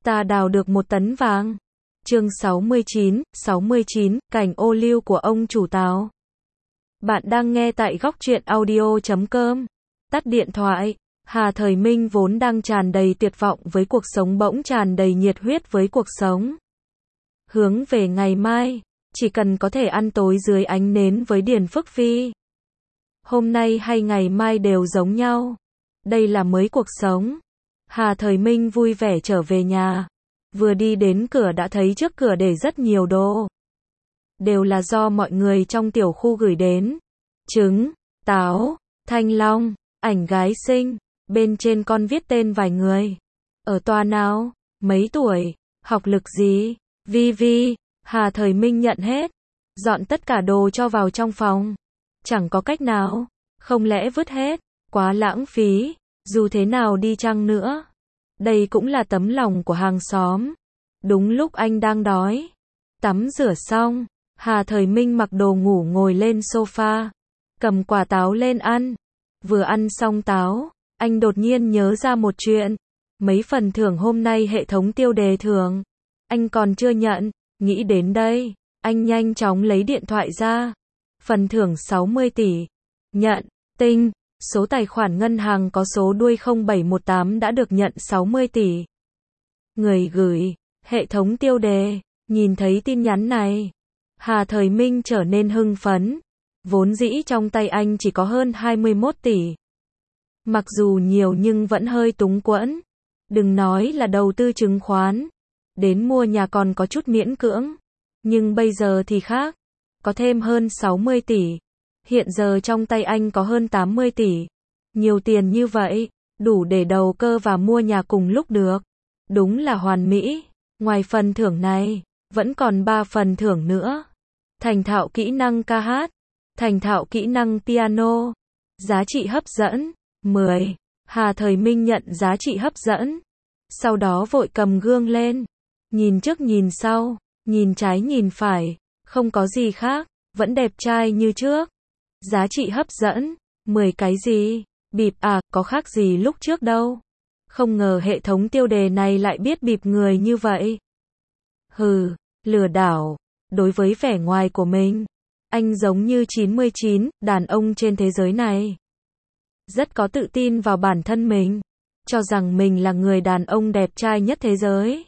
Ta đào được 1 tấn vàng. Chương 69, cảnh ô liu của ông chủ táo. Bạn đang nghe tại góc truyện audio.com. Tắt điện thoại. Hà Thời Minh vốn đang tràn đầy tuyệt vọng với cuộc sống bỗng tràn đầy nhiệt huyết với cuộc sống. Hướng về ngày mai, chỉ cần có thể ăn tối dưới ánh nến với Điền Phước Phi. Hôm nay hay ngày mai đều giống nhau. Đây là mới cuộc sống. Hà Thời Minh vui vẻ trở về nhà. Vừa đi đến cửa đã thấy trước cửa để rất nhiều đồ. Đều là do mọi người trong tiểu khu gửi đến. Trứng, táo, thanh long, ảnh gái xinh. Bên trên con viết tên vài người. Ở tòa nào, mấy tuổi, học lực gì, vi. Hà Thời Minh nhận hết. Dọn tất cả đồ cho vào trong phòng. Chẳng có cách nào. Không lẽ vứt hết, quá lãng phí. Dù thế nào đi chăng nữa, đây cũng là tấm lòng của hàng xóm. Đúng lúc anh đang đói. Tắm rửa xong, Hà Thời Minh mặc đồ ngủ ngồi lên sofa. Cầm quả táo lên ăn. Vừa ăn xong táo, anh đột nhiên nhớ ra một chuyện. Mấy phần thưởng hôm nay hệ thống tiêu đề thưởng. Anh còn chưa nhận. Nghĩ đến đây, anh nhanh chóng lấy điện thoại ra. Phần thưởng 60 tỷ. Nhận, tinh. Số tài khoản ngân hàng có số đuôi 0718 đã được nhận 60 tỷ. Người gửi, hệ thống tiêu đề. Nhìn thấy tin nhắn này, Hà Thời Minh trở nên hưng phấn. Vốn dĩ trong tay anh chỉ có hơn 21 tỷ. Mặc dù nhiều nhưng vẫn hơi túng quẫn. Đừng nói là đầu tư chứng khoán. Đến mua nhà còn có chút miễn cưỡng. Nhưng bây giờ thì khác. Có thêm hơn 60 tỷ. Hiện giờ trong tay anh có hơn 80 tỷ. Nhiều tiền như vậy, đủ để đầu cơ và mua nhà cùng lúc được. Đúng là hoàn mỹ. Ngoài phần thưởng này, vẫn còn 3 phần thưởng nữa. Thành thạo kỹ năng ca hát. Thành thạo kỹ năng piano. Giá trị hấp dẫn, 10. Hà Thời Minh nhận giá trị hấp dẫn. Sau đó vội cầm gương lên. Nhìn trước nhìn sau, nhìn trái nhìn phải. Không có gì khác, vẫn đẹp trai như trước. Giá trị hấp dẫn, 10 cái gì? Bịp à, có khác gì lúc trước đâu. Không ngờ hệ thống tiêu đề này lại biết bịp người như vậy. Hừ, lừa đảo. Đối với vẻ ngoài của mình, anh giống như 99 đàn ông trên thế giới này. Rất có tự tin vào bản thân mình. Cho rằng mình là người đàn ông đẹp trai nhất thế giới.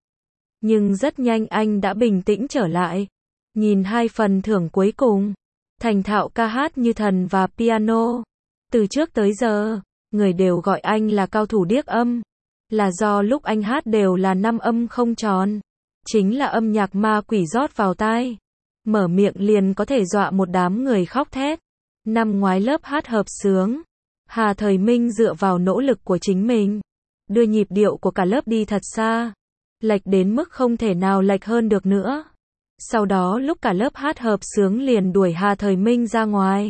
Nhưng rất nhanh anh đã bình tĩnh trở lại. Nhìn 2 phần thưởng cuối cùng. Thành thạo ca hát như thần và piano. Từ trước tới giờ, người đều gọi anh là cao thủ điếc âm. Là do lúc anh hát đều là 5 âm không tròn. Chính là âm nhạc ma quỷ rót vào tai. Mở miệng liền có thể dọa một đám người khóc thét. Năm ngoái lớp hát hợp xướng. Hà Thời Minh dựa vào nỗ lực của chính mình. Đưa nhịp điệu của cả lớp đi thật xa. Lệch đến mức không thể nào lệch hơn được nữa. Sau đó lúc cả lớp hát hợp xướng liền đuổi Hà Thời Minh ra ngoài.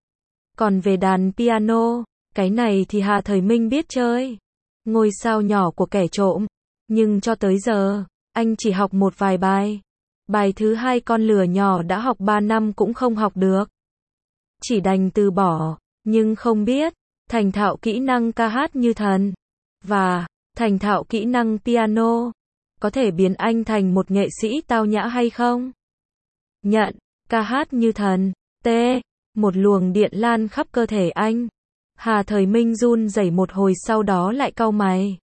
Còn về đàn piano, cái này thì Hà Thời Minh biết chơi. Ngôi sao nhỏ của kẻ trộm. Nhưng cho tới giờ, anh chỉ học một vài bài. Bài thứ 2 con lửa nhỏ đã học 3 năm cũng không học được. Chỉ đành từ bỏ, nhưng không biết, thành thạo kỹ năng ca hát như thần. Và, thành thạo kỹ năng piano. Có thể biến anh thành một nghệ sĩ tao nhã hay không? Nhận, ca hát như thần. T. Một luồng điện lan khắp cơ thể anh. Hà Thời Minh run rẩy một hồi sau đó lại cau mày.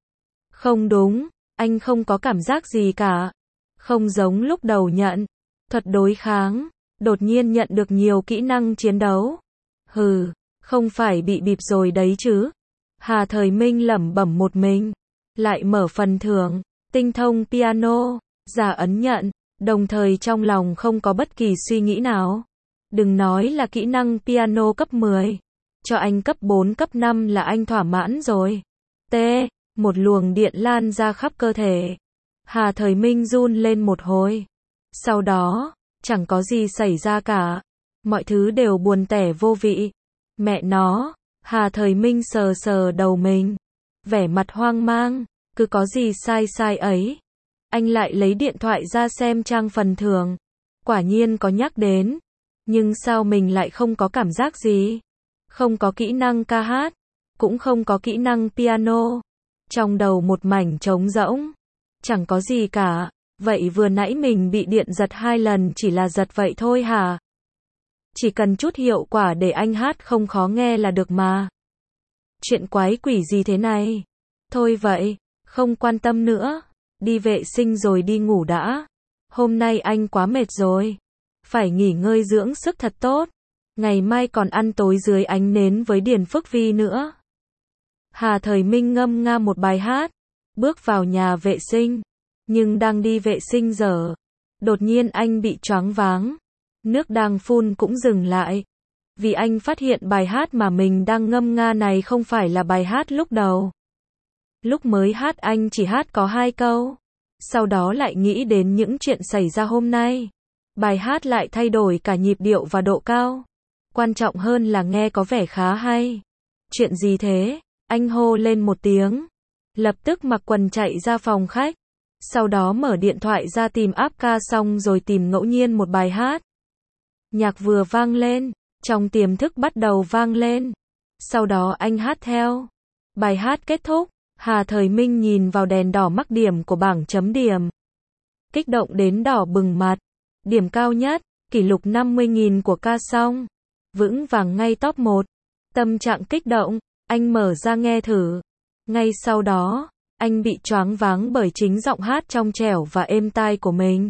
Không đúng, anh không có cảm giác gì cả. Không giống lúc đầu nhận. Thuật đối kháng. Đột nhiên nhận được nhiều kỹ năng chiến đấu. Hừ, không phải bị bịp rồi đấy chứ. Hà Thời Minh lẩm bẩm một mình. Lại mở phần thưởng. Tinh thông piano. Giả ấn nhận. Đồng thời trong lòng không có bất kỳ suy nghĩ nào. Đừng nói là kỹ năng piano cấp 10. Cho anh cấp 4 cấp 5 là anh thỏa mãn rồi. T. Một luồng điện lan ra khắp cơ thể. Hà Thời Minh run lên một hồi. Sau đó, chẳng có gì xảy ra cả. Mọi thứ đều buồn tẻ vô vị. Mẹ nó, Hà Thời Minh sờ sờ đầu mình. Vẻ mặt hoang mang, cứ có gì sai ấy. Anh lại lấy điện thoại ra xem trang phần thưởng. Quả nhiên có nhắc đến. Nhưng sao mình lại không có cảm giác gì? Không có kỹ năng ca hát, cũng không có kỹ năng piano. Trong đầu một mảnh trống rỗng. Chẳng có gì cả. Vậy vừa nãy mình bị điện giật 2 lần chỉ là giật vậy thôi hả? Chỉ cần chút hiệu quả để anh hát không khó nghe là được mà. Chuyện quái quỷ gì thế này? Thôi vậy, không quan tâm nữa. Đi vệ sinh rồi đi ngủ đã. Hôm nay anh quá mệt rồi. Phải nghỉ ngơi dưỡng sức thật tốt. Ngày mai còn ăn tối dưới ánh nến với Điền Phước Vi nữa. Hà Thời Minh ngâm nga một bài hát. Bước vào nhà vệ sinh. Nhưng đang đi vệ sinh giờ. Đột nhiên anh bị choáng váng. Nước đang phun cũng dừng lại. Vì anh phát hiện bài hát mà mình đang ngâm nga này không phải là bài hát lúc đầu. Lúc mới hát anh chỉ hát có 2 câu. Sau đó lại nghĩ đến những chuyện xảy ra hôm nay. Bài hát lại thay đổi cả nhịp điệu và độ cao. Quan trọng hơn là nghe có vẻ khá hay. Chuyện gì thế? Anh hô lên một tiếng. Lập tức mặc quần chạy ra phòng khách. Sau đó mở điện thoại ra tìm app ca xong rồi tìm ngẫu nhiên một bài hát. Nhạc vừa vang lên, trong tiềm thức bắt đầu vang lên. Sau đó anh hát theo. Bài hát kết thúc, Hà Thời Minh nhìn vào đèn đỏ mắc điểm của bảng chấm điểm. Kích động đến đỏ bừng mặt. Điểm cao nhất, kỷ lục 50.000 của ca song. Vững vàng ngay top 1. Tâm trạng kích động, anh mở ra nghe thử. Ngay sau đó, anh bị choáng váng bởi chính giọng hát trong trẻo và êm tai của mình.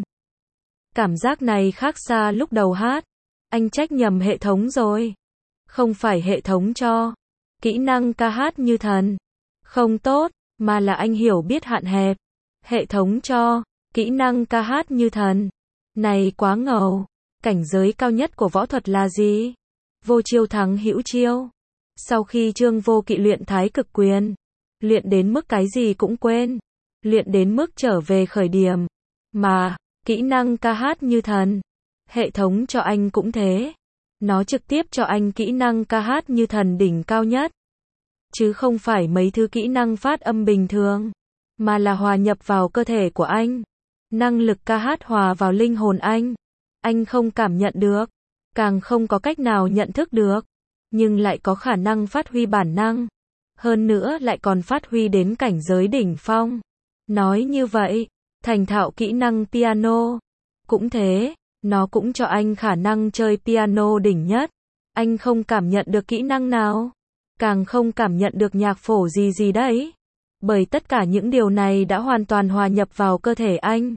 Cảm giác này khác xa lúc đầu hát. Anh trách nhầm hệ thống rồi. Không phải hệ thống cho kỹ năng ca hát như thần không tốt, mà là anh hiểu biết hạn hẹp. Hệ thống cho kỹ năng ca hát như thần. Này quá ngầu. Cảnh giới cao nhất của võ thuật là gì? Vô chiêu thắng hữu chiêu. Sau khi Trương Vô Kỵ luyện Thái Cực Quyền, luyện đến mức cái gì cũng quên, luyện đến mức trở về khởi điểm. Mà, kỹ năng ca hát như thần, hệ thống cho anh cũng thế. Nó trực tiếp cho anh kỹ năng ca hát như thần đỉnh cao nhất. Chứ không phải mấy thứ kỹ năng phát âm bình thường, mà là hòa nhập vào cơ thể của anh. Năng lực ca hát hòa vào linh hồn anh không cảm nhận được, càng không có cách nào nhận thức được, nhưng lại có khả năng phát huy bản năng. Hơn nữa lại còn phát huy đến cảnh giới đỉnh phong. Nói như vậy, thành thạo kỹ năng piano. Cũng thế, nó cũng cho anh khả năng chơi piano đỉnh nhất. Anh không cảm nhận được kỹ năng nào, càng không cảm nhận được nhạc phổ gì đấy. Bởi tất cả những điều này đã hoàn toàn hòa nhập vào cơ thể anh,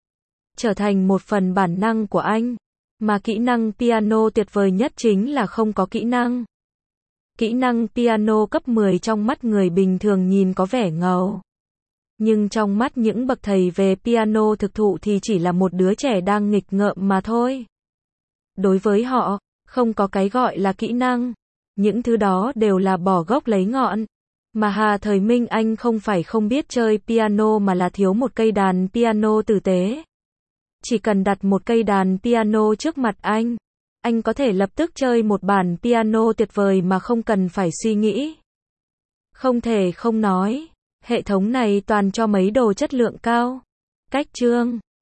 trở thành một phần bản năng của anh. Mà kỹ năng piano tuyệt vời nhất chính là không có kỹ năng. Kỹ năng piano cấp 10 trong mắt người bình thường nhìn có vẻ ngầu. Nhưng trong mắt những bậc thầy về piano thực thụ thì chỉ là một đứa trẻ đang nghịch ngợm mà thôi. Đối với họ, không có cái gọi là kỹ năng. Những thứ đó đều là bỏ gốc lấy ngọn. Mà Hà Thời Minh anh không phải không biết chơi piano mà là thiếu một cây đàn piano tử tế. Chỉ cần đặt một cây đàn piano trước mặt anh có thể lập tức chơi một bản piano tuyệt vời mà không cần phải suy nghĩ. Không thể không nói, hệ thống này toàn cho mấy đồ chất lượng cao. Cách chương